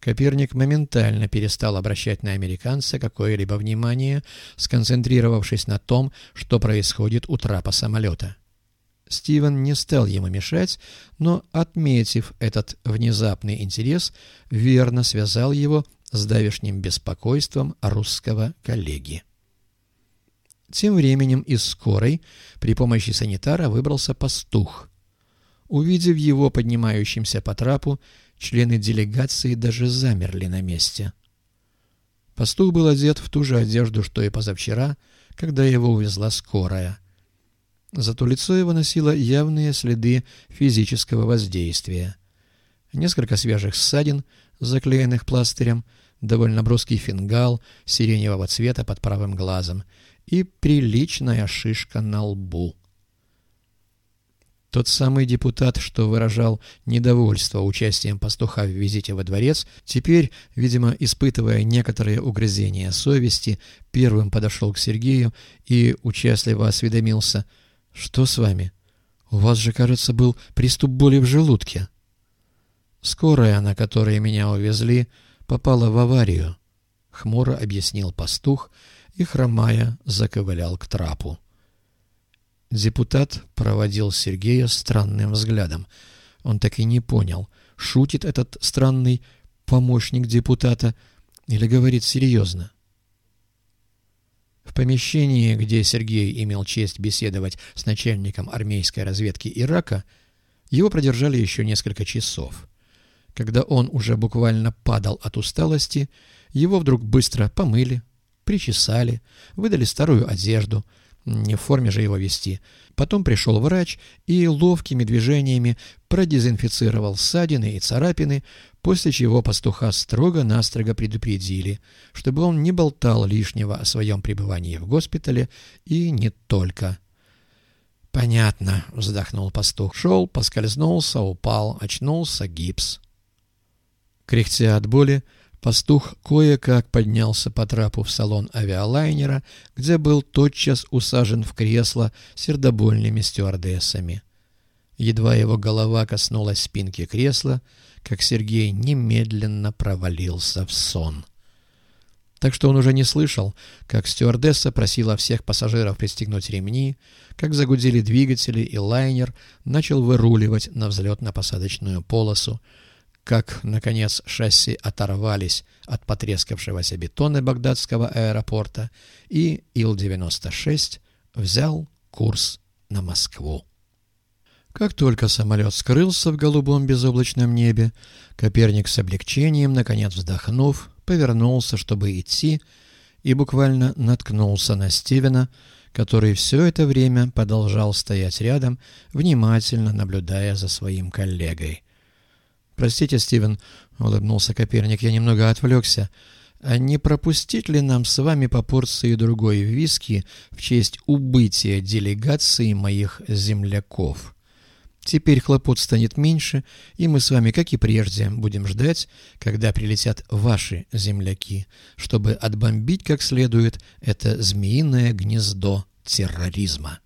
Коперник моментально перестал обращать на американца какое-либо внимание, сконцентрировавшись на том, что происходит у трапа самолета. Стивен не стал ему мешать, но, отметив этот внезапный интерес, верно связал его с давешним беспокойством русского коллеги. Тем временем из скорой при помощи санитара выбрался пастух. Увидев его поднимающимся по трапу, члены делегации даже замерли на месте. Пастух был одет в ту же одежду, что и позавчера, когда его увезла скорая. Зато лицо его носило явные следы физического воздействия. Несколько свежих ссадин, заклеенных пластырем, довольно броский фингал сиреневого цвета под правым глазом и приличная шишка на лбу. Тот самый депутат, что выражал недовольство участием пастуха в визите во дворец, теперь, видимо, испытывая некоторые угрызения совести, первым подошел к Сергею и участливо осведомился: «Что с вами? У вас же, кажется, был приступ боли в желудке». «Скорая, на которой меня увезли, попала в аварию», — хмуро объяснил пастух и, хромая, заковылял к трапу. Депутат проводил Сергея странным взглядом. Он так и не понял, шутит этот странный помощник депутата или говорит серьезно. В помещении, где Сергей имел честь беседовать с начальником армейской разведки Ирака, его продержали еще несколько часов. Когда он уже буквально падал от усталости, его вдруг быстро помыли, причесали, выдали старую одежду, не в форме же его вести. Потом пришел врач и ловкими движениями продезинфицировал ссадины и царапины, после чего пастуха строго-настрого предупредили, чтобы он не болтал лишнего о своем пребывании в госпитале и не только. «Понятно», — вздохнул пастух. Шел, поскользнулся, упал, очнулся, гипс. Кряхтя от боли, пастух кое-как поднялся по трапу в салон авиалайнера, где был тотчас усажен в кресло сердобольными стюардессами. Едва его голова коснулась спинки кресла, как Сергей немедленно провалился в сон. Так что он уже не слышал, как стюардесса просила всех пассажиров пристегнуть ремни, как загудели двигатели и лайнер начал выруливать на взлетно-посадочную полосу, как, наконец, шасси оторвались от потрескавшегося бетона Багдадского аэропорта, и Ил-96 взял курс на Москву. Как только самолет скрылся в голубом безоблачном небе, Коперник с облегчением, наконец вздохнув, повернулся, чтобы идти, и буквально наткнулся на Стивена, который все это время продолжал стоять рядом, внимательно наблюдая за своим коллегой. «Простите, Стивен», — улыбнулся Коперник, — «я немного отвлекся. А не пропустить ли нам с вами по порции другой виски в честь убытия делегации моих земляков? Теперь хлопот станет меньше, и мы с вами, как и прежде, будем ждать, когда прилетят ваши земляки, чтобы отбомбить как следует это змеиное гнездо терроризма».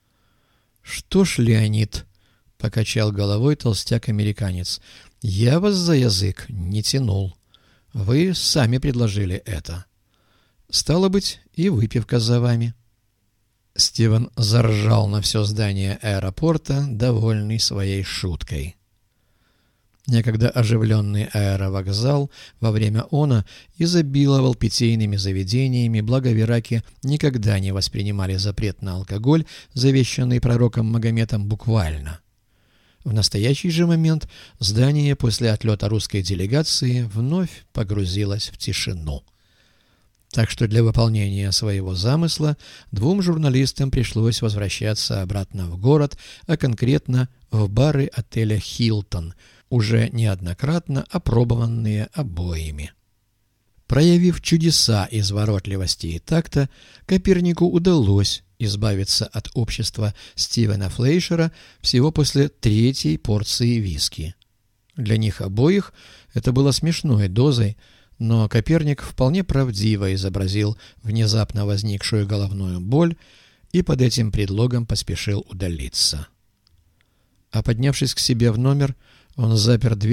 «Что ж, Леонид», — покачал головой толстяк-американец, — «я вас за язык не тянул. Вы сами предложили это. Стало быть, и выпивка за вами». Стивен заржал на все здание аэропорта, довольный своей шуткой. Некогда оживленный аэровокзал во время оно изобиловал питейными заведениями, благо в Ираке никогда не воспринимали запрет на алкоголь, завещанный пророком Магометом, буквально. В настоящий же момент здание после отлета русской делегации вновь погрузилось в тишину. Так что для выполнения своего замысла двум журналистам пришлось возвращаться обратно в город, а конкретно в бары отеля «Хилтон», уже неоднократно опробованные обоими. Проявив чудеса изворотливости и такта, Копернику удалось избавиться от общества Стивена Флейшера всего после третьей порции виски. Для них обоих это было смешной дозой, но Коперник вполне правдиво изобразил внезапно возникшую головную боль и под этим предлогом поспешил удалиться. А поднявшись к себе в номер, он запер дверь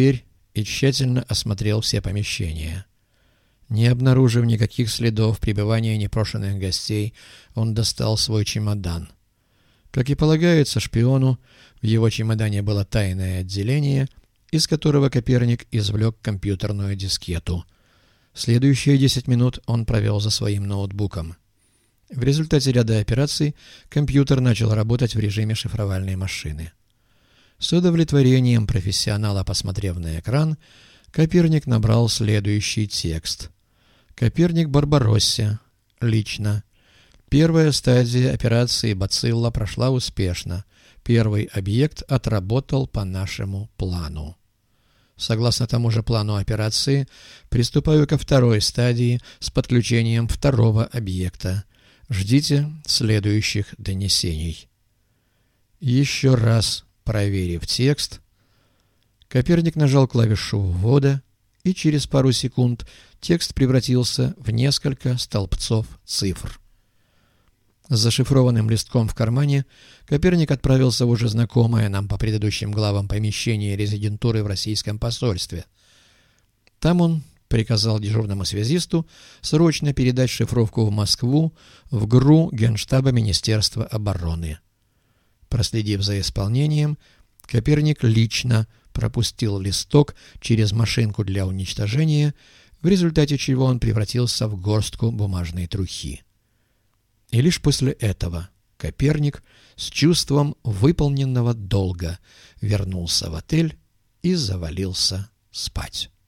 и тщательно осмотрел все помещения. Не обнаружив никаких следов пребывания непрошенных гостей, он достал свой чемодан. Как и полагается шпиону, в его чемодане было тайное отделение, из которого Коперник извлек компьютерную дискету. Следующие 10 минут он провел за своим ноутбуком. В результате ряда операций компьютер начал работать в режиме шифровальной машины. С удовлетворением профессионала, посмотрев на экран, Коперник набрал следующий текст. Коперник Барбароссе. Лично. Первая стадия операции «Бацилла» прошла успешно. Первый объект отработал по нашему плану. Согласно тому же плану операции, приступаю ко второй стадии с подключением второго объекта. Ждите следующих донесений. Еще раз проверив текст, Коперник нажал клавишу ввода, и через пару секунд текст превратился в несколько столбцов цифр. С зашифрованным листком в кармане Коперник отправился в уже знакомое нам по предыдущим главам помещение резидентуры в российском посольстве. Там он приказал дежурному связисту срочно передать шифровку в Москву в ГРУ Генштаба Министерства обороны. Проследив за исполнением, Коперник лично пропустил листок через машинку для уничтожения, в результате чего он превратился в горстку бумажной трухи. И лишь после этого Коперник с чувством выполненного долга вернулся в отель и завалился спать.